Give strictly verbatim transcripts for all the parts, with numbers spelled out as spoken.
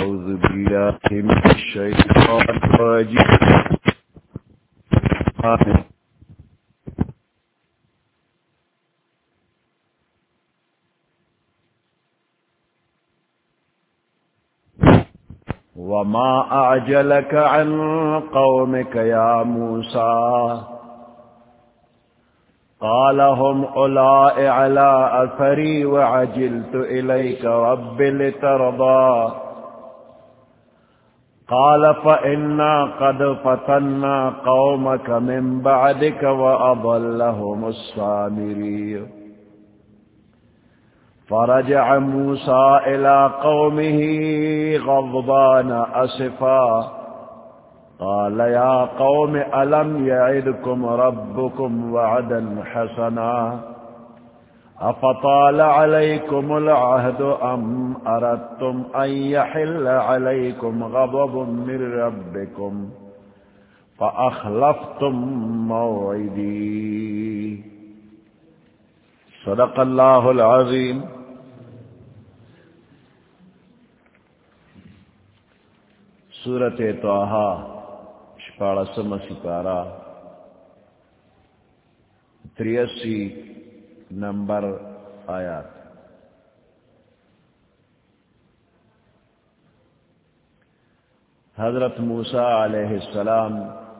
أعوذ بالله من الشيطان الرجيم. آمين. وما أعجلك عن قومك يا موسى قال هم أولئك على أثري وعجلت إليك رب لترضى قال فإنا قد فتنا قومك من بعدك وأضلهم السامري فرجع موسى إلى قومه غضبان أسفا قال يا قوم ألم يعدكم ربكم وعدا حسنا أفطال عليكم العهد أم أردتم أن يحل عليكم غضب من ربكم فأخلفتم موعدي صدق الله العظيم. سورۃ طٰہٰ شپاڑسم سپارہ تریاسی نمبر آیات. حضرت موسیٰ علیہ السلام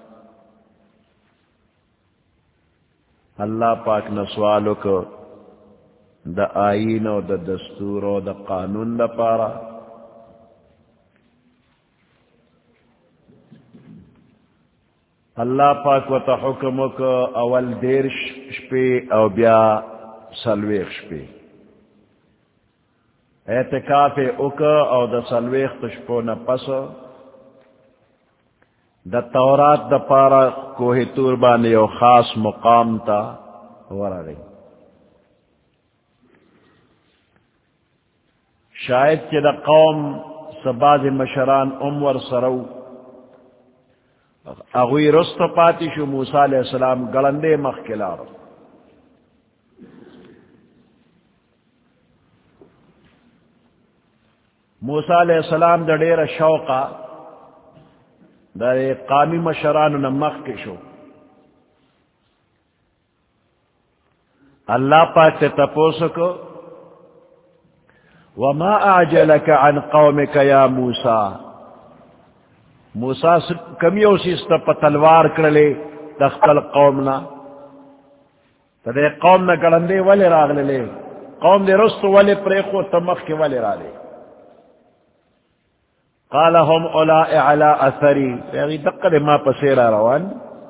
اللہ پاک نسوالو کو دا آئین و دا دستور و دا قانون دا پارا اللہ پاک و تا حکم کو اول دیر شپے او بیا سلویخ شپے اعتکاف اکا او دا سلویخ تشپو نا پس دا تورات دا پارا کوہ تور بانے یو خاص مقام تا ورا گئی. شاید کہ دا قوم سباز مشران امور سرو اغوی رست پاتی شو موسیٰ علیہ السلام گلندے مخکلار موسیٰ علیہ السلام دا دیر شوقا دا قامی مشران نمخ کے شو اللہ پاک تے تپوسو کو وما اعجلک عن قومک یا موسیٰ موسیٰ کمیو سیستا پتلوار کرلے دخل قومنا تدے قومنا گلندے والے راغ لے قوم دے رستو والے پریخو تمخ کے والے راغ لے قال هم اولائی علی اثری یعنی دقل ما پسیرا روان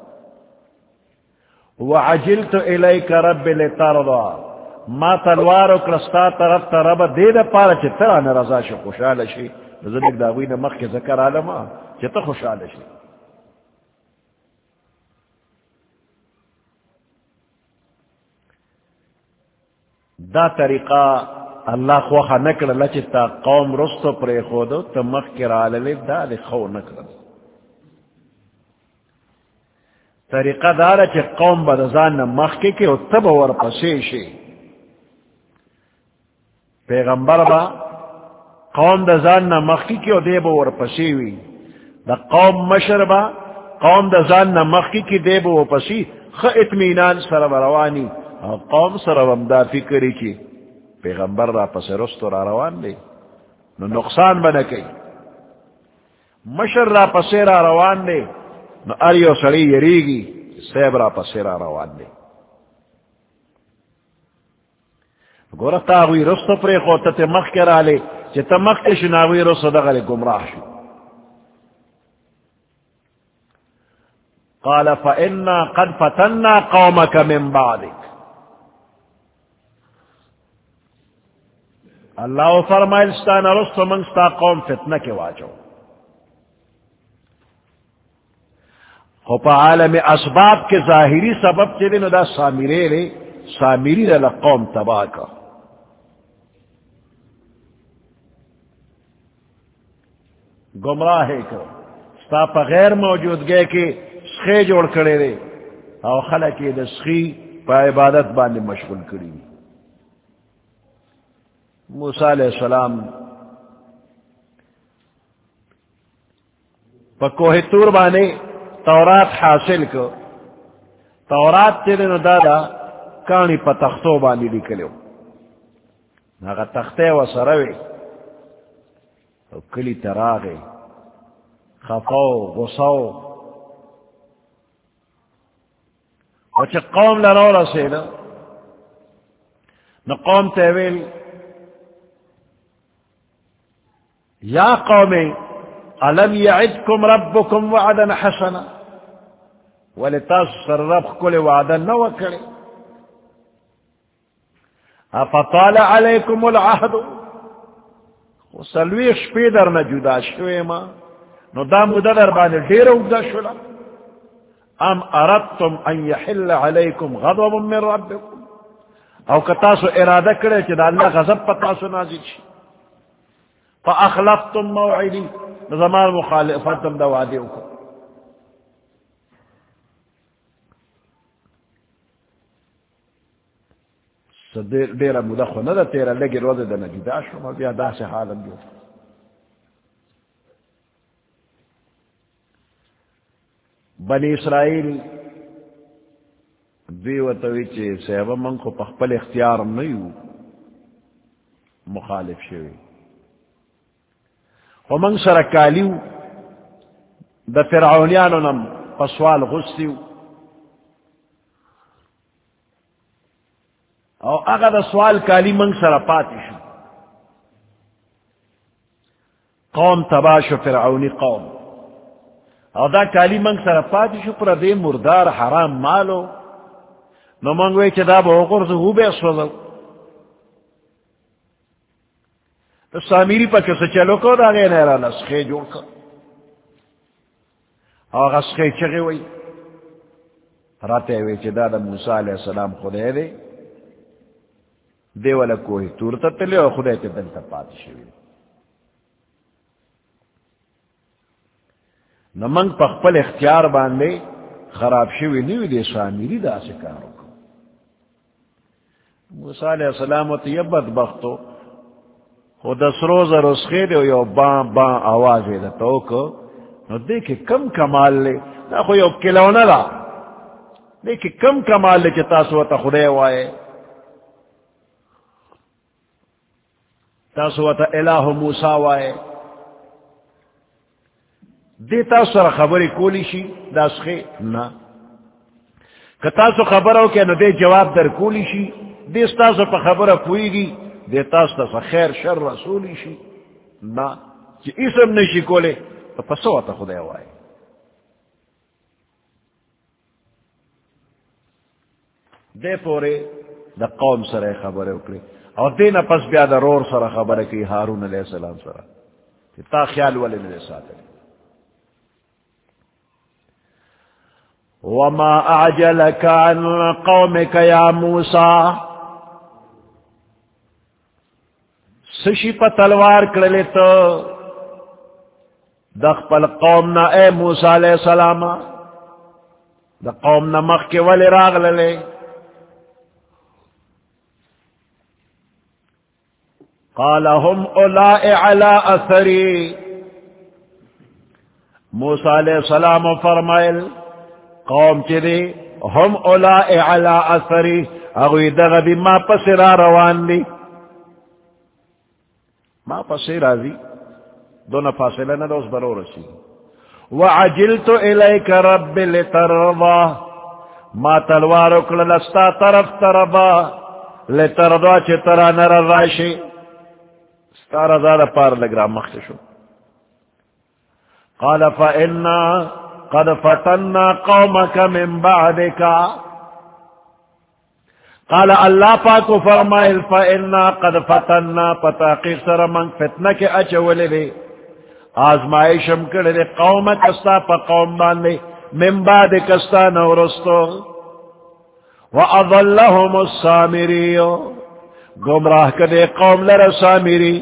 وعجلت الیک رب لترضا ما تلوارو کرستا طرف تا رب دید پارا چی تران رضا شو خوشحال شی ذلك داوین مخ کے ذکر عالما چی تا خوشحال شی. دا طریقہ اللہ خواہ نکر لچتا قوم رستو پرے خودو تا مخ کے رالوی دا دی خو نکر طریقہ دارا چی قوم بدزان مخ کے کہ تب ورپسی شی پیغمبر با قوم دا زان نا مخی کی او دے با ورپسی وی دا قوم مشر با قوم دا زان نا مخی کی دے با ورپسی خ اتمینان سر بروانی قوم سر ومدا فکری کی پیغمبر را پس رستو را روان دے نو نقصان بنا کئی مشر را پس را روان دے نو اریو سڑی یریگی سیب را پس را روان دے گورتا ہوئی رستو پرے خوتا تے مخ کے را لے چی تا مخ کے شناوی رستو دغل گمراہ شو. قال فإنا قد فتنا قومك من بعدك اللہ فرمائل ستانا رستو منستا قوم فتنہ کے واجو خوپا عالم اسباب کے ظاہری سبب چلے نو دا سامرے لے سامری دا قوم تباہ کا گمراہ کرو ستا پا غیر موجود گئے کہ سخے جوڑ کرے رے او خلقی دا سخی پا عبادت بانے مشغول کری. موسیٰ علیہ السلام پا کوہ تور بانے تورات حاصل کو تورات تیرے نو دادا کانی پا تختو بانے لکلیو ناگا تختے و سروے او کلی تراغے خفاو غصاو وچه قوم لنو رسینا نو قوم تیویل یا قومی علم یعدکم ربکم وعدا حسنا ولتاس رب کل وعدا نوکڑی افطال علیکم العہد وسلوی شپیدر نجدا شوی ما نو دا مددر بانی دیر اگدا شلا ام اردتم ان یحل علیکم غضب من ربکم او کتاسو ارادہ کرے چی دا اللہ غضب پتاسو نازل شی فاخلفتم موعدی زمان مخالفتم دا وعدیو کو دیر مدخو ندا تیرا لگی روز دا نجدا شما بیا دا سے حالم جو بنی اسرائیل دیوتوی چی سیبا من کو پخپل اختیار نیو مخالف شوی ومن سرکالیو دا فرعونیانو نم پسوال غستیو او اگا دا سوال کالی من سر پاتی شو قوم تباشو فرعونی قوم او دا کالی من سر پاتی شو پر دے مردار حرام مالو نو منگوے چی دا با غرز ہو بے اسوزل تو سامیری پا کسا چلو کو دا غیر نیرا نسخے جوڑ کا او غسخے چگے وی راتے ہوئے چی دا دا موسیٰ علیہ السلام خودے دے دے والا کوئی تور تتلے اور خدای تے دل تا پاتی شوی نمنگ پخپل اختیار باندے خراب شوی نیوی دے سامیری دا سکارو کو موسیٰ علیہ السلام و تیبت بختو خود دس روز رسخے دے یو بان بان آوازے دا توکو نو دیکھے کم کمال لے نا خو یو کلونا دا دیکھے کم کمال لے چتا سوتا خدای وائے تاسو تا الہ موسیٰ وائے دیتا سر خبری کولی شی داسخے نا کتاسو خبرو کہ نو دے جواب در کولی شی دیستاسو پا خبر پوئی گی دیتاستا سا خیر شر رسولی شی نا چی اسم نشی کولے تو پسو تا خدای وائے دے پورے دا قوم سر خبر اکڑے اور دینا پس بیا دا رور سر خبر کی ہارون علیہ السلام سر تا خیال والے میرے ساتھ وما اعجلك عن قومك يا موسى سشی پا تلوار کرلے تو دخ پل قومنا اے موسیٰ علیہ السلام دا قومنا مخ کے ولی راغ للے قال هم اولائی علی اثری موسیٰ علیہ السلام فرمائل قوم چدی هم اولائی علی اثری اگوی دغدی ما پسرا روان دی ما پسرا دی دون فاصلہ ندوز برو رسی وعجلت الیک رب لترضا ما تلوارو کللستا طرف تربا لترضا چی ترا نرضاشی ستارا زادہ پار لگ رہا مخششو قال فإنا قد فتنا قومك من بعدك قال اللہ پاکو فرمائل فإنا قد فتنا پتاقیق سر من فتنہ کے اچولے دے آزمائشم کردے قومک استا پا قوم باندے من بعدك استا نورستو وأضلهم السامری گمراہ کدے قوم لر سامری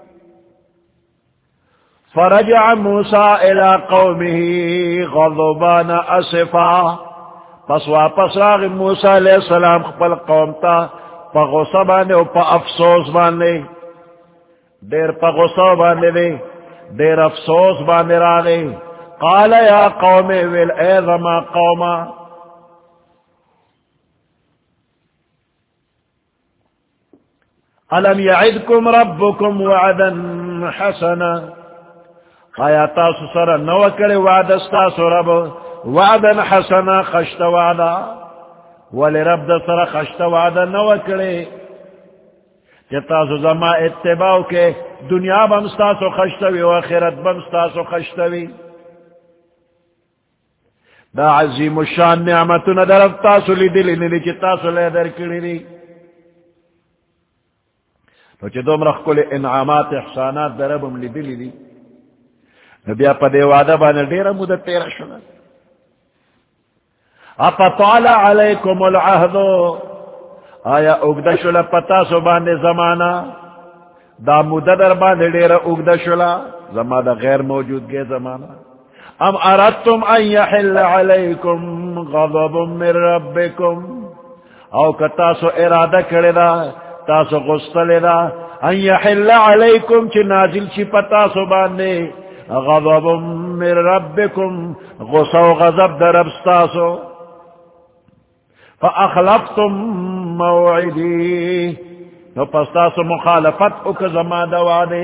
فرجع موسیٰ الى قومه غضبان اسفا پس واپس آغی موسیٰ علیہ السلام خپل قوم تا پا غصہ باندے و پا افسوس باندے دیر پا غصہ باندے دے دیر افسوس باندے راغے قال یا قوم ویل اے زما قوما الم یعدکم ربکم وعدا حسنا آیا تاسو سره نو کړی وعده ستاسو رب وعدا حسنا خشت وعده ولی رب د سره خشت وعده نو کړی کہ تاسو زما اتباع کے دنیا بم ستاسو خشتوی و آخرت بم ستاسو خشتوی دا عظیم الشان نعمتنا در اب تاسو لی دلی نلی چی تاسو لی در کری دی تو چی دوم رخ کل انعامات احسانات در ابم لی دلی دی نبیا پا دیوادا بانا دیر مدت تیرہ شنا اپا طالا علیکم العہدو آیا اگدہ شلا پتا سو باندے زمانہ دا مددر باندے دیر اگدہ شلا زمانہ غیر موجود گئے زمانہ ام اردتم ان یحل علیکم غضب من ربکم او کتاسو ارادہ کرے دا تاسو غسطلے دا ان یحل علیکم چی نازل چی پتاسو باندے غضب من ربکم غصہ و غضب در ابستاسو فاخلفتم موعدی نو پستاسو مخالفت اک زمان دوادے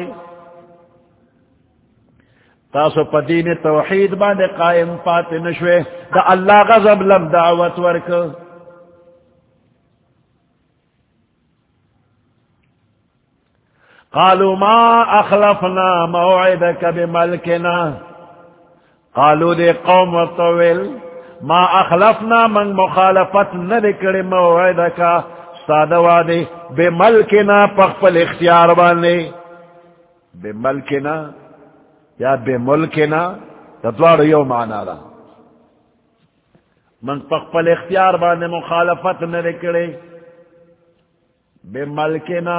تاسو پا دین توحید باندے قائم پاتے نشوے دا اللہ غضب لم دعوت ورک قالوا ما اخلفنا موعدک بملکنا قالوا دے قوم طویل ما اخلفنا من مخالفت ندکڑ موعدکا سادہ وعدے بے ملکنا پخپل اختیار بانے بے ملکنا یا بے ملکنا تدوار یو معنی دا من پخپل اختیار بانے مخالفت ندکڑے بے ملکنا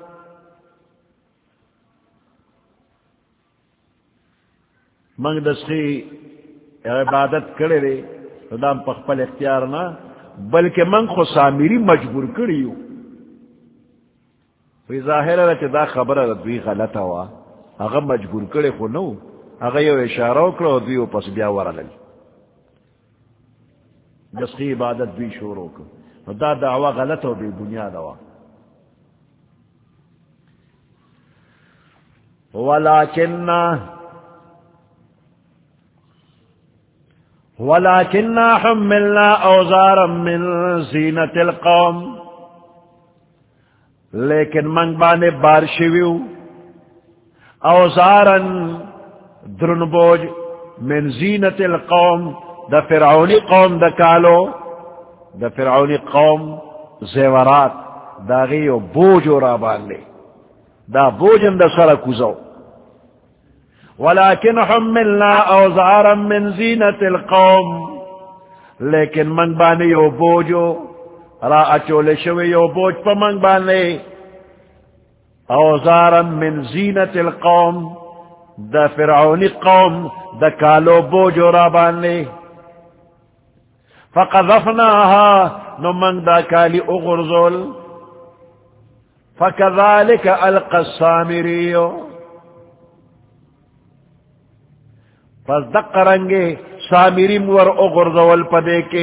من دسخی عبادت کرے رے دام پخپل اختیار نہ بلکہ من خو سامری مجبور کریو وی ظاہر ہے کہ دا خبر دوی غلط ہوا اگر مجبور کرے خو نو اگر یو اشارہ کرو دوی پس بیا ورا لگی دسخی عبادت دوی شروع کرو دا دعوی غلط ہو بی بنیاد ہوا ولیکن ولكننا حملنا اوزارا من زینت القوم لیکن من بانے بارشویو اوزارا درنبوج من زینت القوم دا فرعونی قوم دا کالو دا فرعونی قوم زیورات دا غیو بوجو را بانے دا بوجن دا سر کزو ولكن حملنا اوزارا من زینت القوم لیکن من بانے یو بوجو را اچولے شوی یو بوج پا من بانے اوزارا من زینت القوم دا فرعونی قوم دا کالو بوجو را بانے فقذفناها نو من دا کالی اغرزول فكذلك القى السامريو پس دق رنگے سامری مور اغرزول پدے کے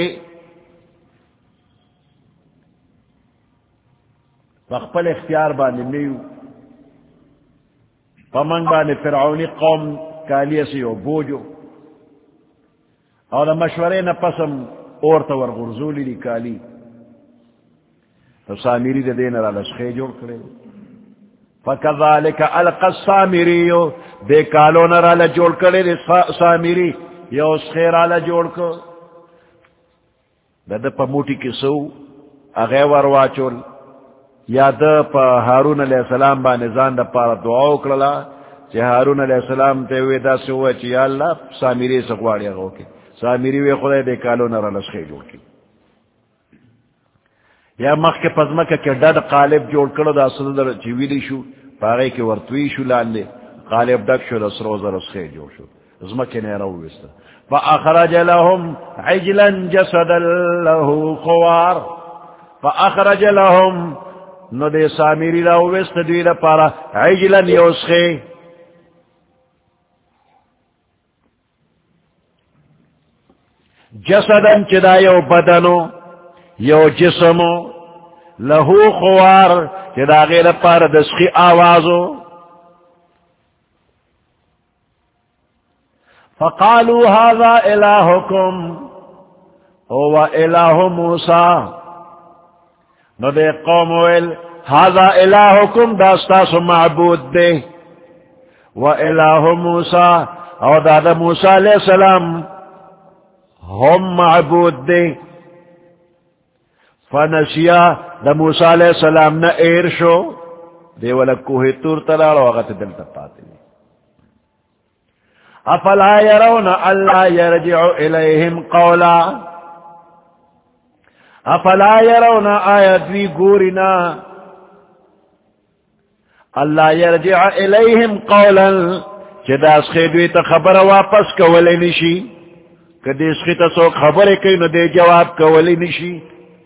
فقبل اختیار بانے نیو پمنگ بانے فرعونی قوم کالیہ سے یو بوجو اور مشورے نہ پسم اورتا ور غرزولی لی کالی تو سامری دے دین را لسخے جوڑ کرے فَكَذَلِكَ أَلْقَى السَّامِرِيُّ دے کالو نرا لجوڑ کرے دے سامری یا اس خیر آلا جوڑ کر دا دا پا موٹی کسو اغیور واچول یا دا پا حارون علیہ السلام با نظام دا پارا دعاو کرلا چی حارون علیہ السلام تے ہوئے دا سوئے چی یا اللہ سامری سکواڑی اگو کے سامری وی خدای دے کالو نرا لسخے جوڑ کی یا مخ کے پزمک کے ڈد قالب جوڑ کرو دا صدر چیویلی شو پاگئی کے ورطوی شو لاندے قالب ڈک شو دا سروز رسخے جوڑ شو ازمک نے رویستا فاخرج لهم عجلا جسدا له خوار فاخرج لهم نو دے سامری رویستا دوی دا پارا عجلا یوسخے جسدن چدا یو بدنو یو جسمو لہو خوار چدا غیر پار دسخی آوازو. فقالوا هذا الہکم هو الہ موسیٰ. نو دے قوم ویل هذا الہکم داستاس معبود دے و الہ موسیٰ او دادا موسیٰ علیہ السلام ہم معبود دے. فنسیا دا موسیٰ علیہ السلام نا ایر شو دے والا کوہ تور تلال وغت دل تپاتے. افلا يرون اللہ یرجع الیہم قولا. افلا يرون آیت وی گورنا اللہ یرجع الیہم قولا چدا سخیدوی تا خبر واپس کولی نشی کدی سخی تا سوک خبر کئی نو دے جواب کولی نشی.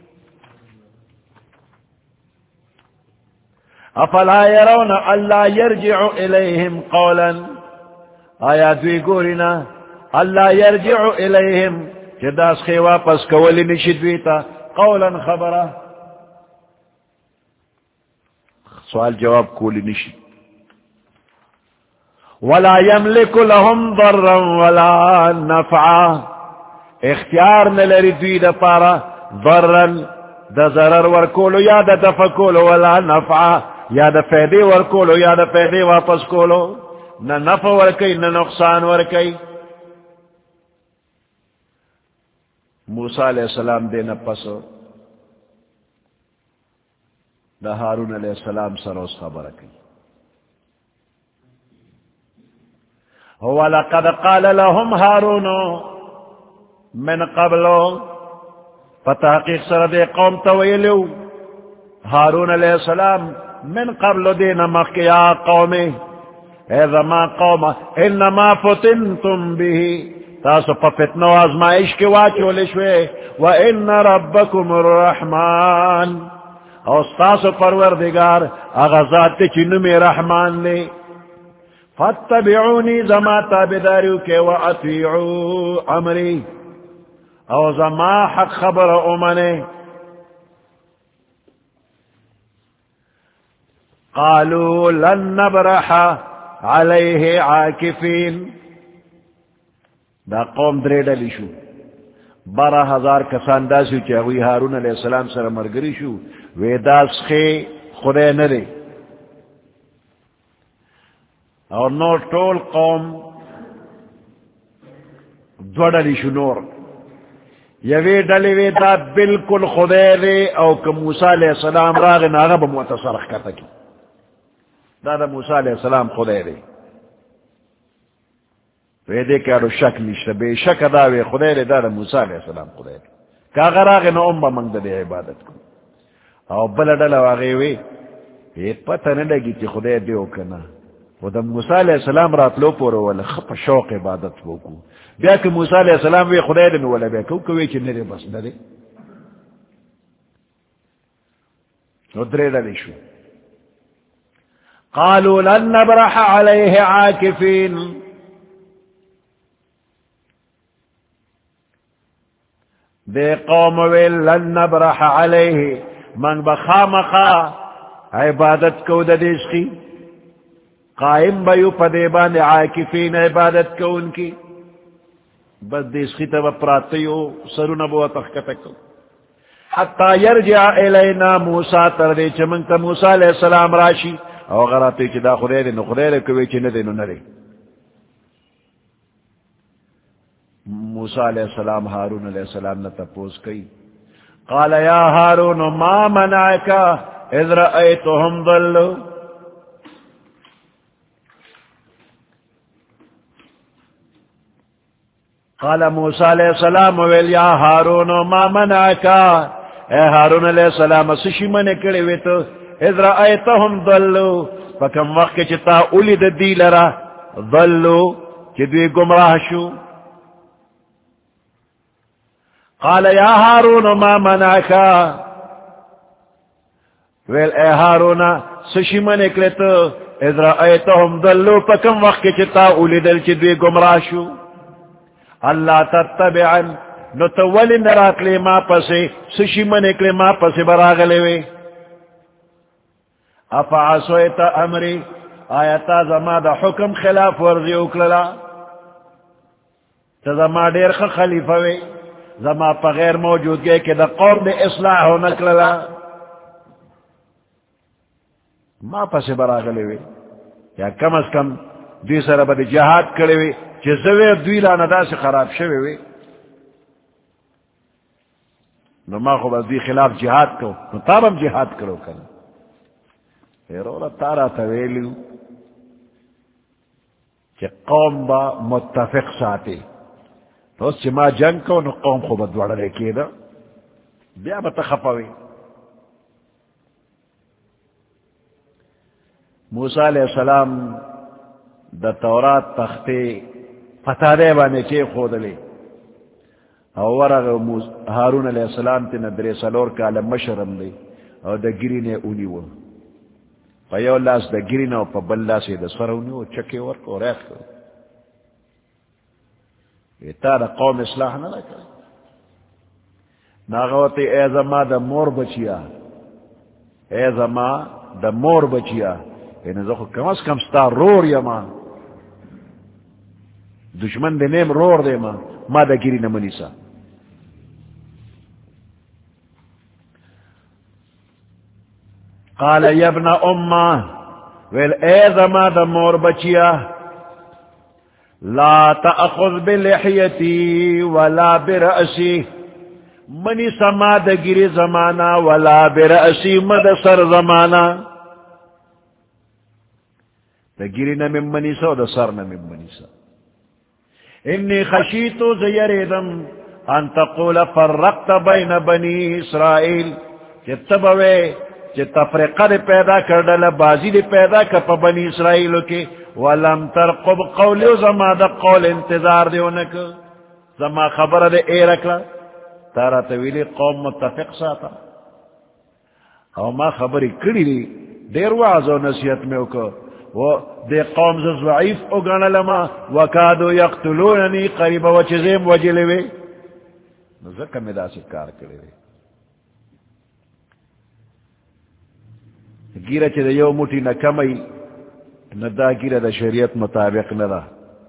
افلا يرون اللہ یرجع الیہم قولا آیات وی گورنا اللہ یرجع الیہم چدا سخی واپس کولی نشی دویتا قولا خبرہ سوال جواب کولی نشی. ولا يملك لهم ضرا ولا نفعا اختیار نلری دوی دا پارا ضرا دا ضرر ورکولو یا دا دفع کولو ولا نفعا یا دا فیدے ورکولو یا دا فیدے واپس کولو نہ نفع ورکی نہ نقصان ورکی. موسیٰ علیہ السلام دے نپسو دا ہارون علیہ السلام سروس خبر کی. وَلَقَدْ قَالَ لَهُمْ هَارُونُ مِنْ قَبْلُ فتحقیق سر دے قوم تویلو ہارون علیہ السلام من قبل دے نمک یا قومی اذا ما قوم انما فتنتم به تاسو پا فتنو آزمائش کی واچو لشوے وَإِنَّ رَبَّكُمُ الرَّحْمَانِ اور تاسو پروردگار اغزات چنو میں رحمان لے فاتبعونی زما تابداریو کے وَأَطِيعُوا عَمْرِي او زما حق خبر امنے. قالوا لن نبرح علیہ عاکفین دا قوم دریڈا لیشو بارہ ہزار کسان داسو چاہوی ہارون علیہ السلام سر مرگری شو ویداس خے خدے نرے اور نور ٹول قوم دوڑا لیشو نور یوی ڈلی وی دا بالکل خدے دے او کہ موسیٰ علیہ السلام راغ ناغب متصرخ کرتا کی دا دا موسیٰ علیہ السلام خدے دے وی دے کہ ارو شک نشتا بے شک دا وی خدے دے دا دا موسیٰ علیہ السلام خدے دے کاغ راغ نا ام با منگ دے عبادت کو او بلا ڈلا واغی وی یہ پتہ نلگی چی خدے دے کنا و دا موسیٰ علیہ السلام رات لو پورو والا خپ شوق عبادت کو بیا کہ موسیٰ علیہ السلام وی خدای دن والا بیا کہ کوئی چی نرے بس نرے نو درے ڈلی شو. قالوا لن نبرح علیہ عاکفین دے قوم وی لن نبرح علیہ من بخامخا عبادت کو دا دیس کی قائم بیو پدیبان عاکفین عبادت کو ان کی بس دیس کی تب پراتیو سرو نبو تخکتکو حتی یرجع الینا موسیٰ تردے چمنگتا موسیٰ علیہ السلام راشی او غراتی چی دا خدای دے نو خدای دے کوئی چی ندے نو نرے. موسیٰ علیہ السلام ہارون علیہ السلام نے تپوس کئی قال یا ہارون ما منعکا اذ رأیتهم ضلو قال موسیٰ علیہ السلام ویل یا ہارون ما منعکا اے ہارون علیہ السلام سشی من کڑے وی تو اذ رأیتهم ضلو فکم وقت چتا اولید دی لرا ضلو چی دوی گمراہ شو. قال یا ہارون ما منعکا ویل اے ہارون سشی من کڑے تو اذ رأیتهم ضلو فکم وقت چتا اولید چی دوی گمراہ شو. اللہ تتبعن نو تو ولی نراتلے ما پسے سشی من اکلے ما پسے براغلے وے افا عصویتا امری آیتا زما دا حکم خلاف ورزی اکللا تا زما دیر خ خلیفہ وے زما پا غیر موجود گئے کہ دا قوم دے اصلاح ہو نکللا ما پسے براغلے وے یا کم از کم دوی سر با دی جہاد کرے وے چی زویر دوی لانا دا سے خراب شوے وے نو ما خوب از دوی خلاف جہاد کرو نو تابم جہاد کرو کرو ایرولا تارا تویلیو چی قوم با متفق ساتے تو اس چی ما جنگ کو نو قوم خوب دوڑا لے کے دا بیا با تخفاوی موسیٰ علیہ السلام دا تورات تختے پتا دے بانے چے خود لے او ورغ ہارون علیہ السلام تی ندرے سلور کالا مشرم لے او دا گری نے اونی وہ پا یو لاس دا گری نا پا بل لاس دا سر اونی وہ چکے ورکو ریخ کرو یہ تا دا قوم اصلاح نہ لکا ناغوتی اے زما دا مور بچیا اے زما دا مور بچیا یعنی زخو کم از کم ستا رور یا ما دشمن دے نیم رور دے ما ما دا گری نمانی سا قال یا ابن امہ ویل اے زما دا مور بچیا لا تأخذ بلحیتی ولا برأسی منی سما دا گری زمانا ولا برأسی مد سر زمانا دا گری نمیم منیسا و دا سر نمیم منیسا انی خشیتو زیریدم ان تقول فرقت بین بنی اسرائیل چی تبوے چی تفرقہ دی پیدا کردل بازی دی پیدا کپا بنی اسرائیلو کی ولم ترقب قولیو زما دا قول انتظار دیونک زما خبر دی ایرکلا تارا تویلی قوم متفق ساتا او ما خبری کری دی دیر وعظ و نصیحت میں اکو وہ دے قوم ز ضعیف اگانا لما وکادو یقتلوننی قریب و چیزیم وجلے وے نزکر میں دا سکار کرے وے گیرہ چی دا یو موٹی نکمی ندا گیرہ دا شریعت مطابق ندا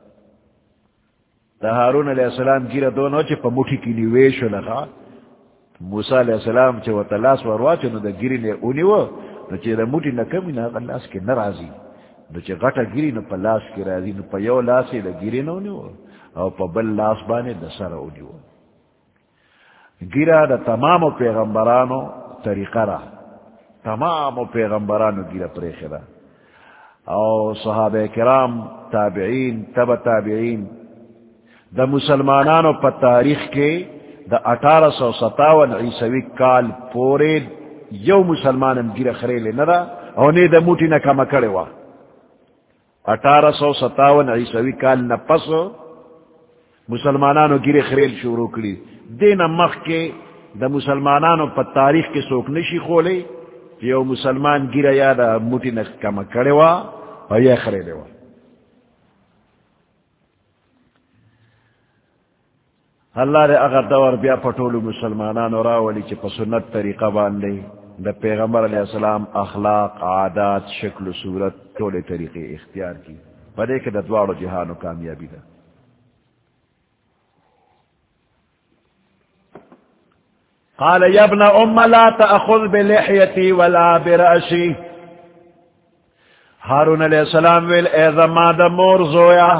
دا ہارون علیہ السلام گیرہ دونوں چی پا موٹی کی نیویشو لگا موسیٰ علیہ السلام چی و تلاس ورواچو نو دا گیری نے اونیو نو چی دا موٹی نکمی نا اللہ اس کے نرازی نو چی غٹا گیری نو پا لاس کی رازی نو پا یو لاسی دا گیری نو نیو او پا بل لاس بانے دا سر او نیو گیرا دا تمام پیغمبرانو طریقہ را تمام پیغمبرانو گیرا پریخرا او صحابہ کرام تابعین تبا تابعین دا مسلمانانو پا تاریخ کے دا اٹھارہ سو ستاون عیسوی کال پورے یو مسلمانم گیرا خریلے ندا او نی دا موٹی نکا مکڑے وا اٹھارہ سو ستاون عیسوی کال نہ پس مسلمانانو گرے خریل شروع کری دین مخ کے دا مسلمانانو پا تاریخ کے سوک نشی خولے یو مسلمان گرے یا دا موٹی نہ کم کرے وا اور یا خریلے وا اللہ دے اگر دور بیا پٹولو مسلمانانو راولی چی پا سنت طریقہ باندے دا پیغمبر علیہ السلام اخلاق عادات شکل و صورت طول طریقے اختیار کی پدے کہ دا دوارو جہانو کامیابی دا قال یا ابن ام لا تأخذ بلحیتی ولا برأسی ہارون علیہ السلام ویل اے زمان دا مور زویا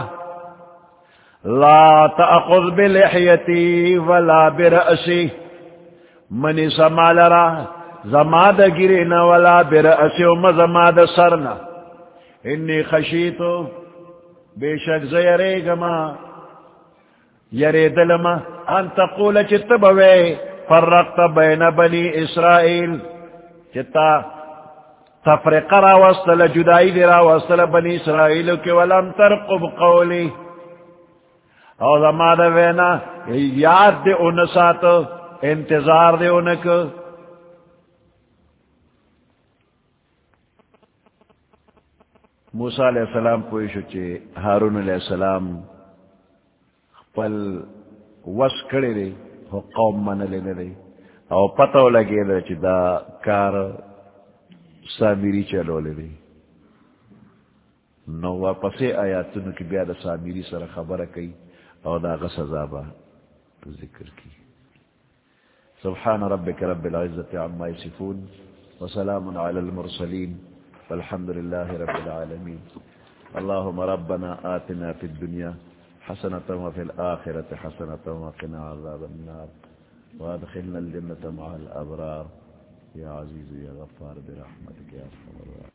لا تأخذ بلحیتی ولا برأسی منی سمال را زماد گرینا ولا برأسی وما زماد سرنا انی خشیتو بے شک زیرے گما یری دلما ان تقول چتبوے فرقت بین بنی اسرائیل چتا تفرق را وصل جدائی دی را وصل بنی اسرائیل کی ولم ترقب قولی او زماد وینا یاد دے انسات انتظار دے انک موسیٰ علیہ السلام پوئیشو چے ہارون علیہ السلام پل وس کڑے دے ہو قوم من لینے دی او پتو لگے دا چی دا کار سامری چلو لے دی نو واپسے آیاتنو کی بیاد سامری سر خبر کئی او دا غس عذابا ذکر کی سبحان ربك رب العزة عما يصفون وسلام على المرسلين والحمد لله رب العالمين اللهم ربنا آتنا في الدنيا حسنة وفي الآخرة حسنة وقنا عذاب النار وادخلنا الجنة مع الأبرار يا عزيز يا غفار برحمتك يا أرحم الراحمين.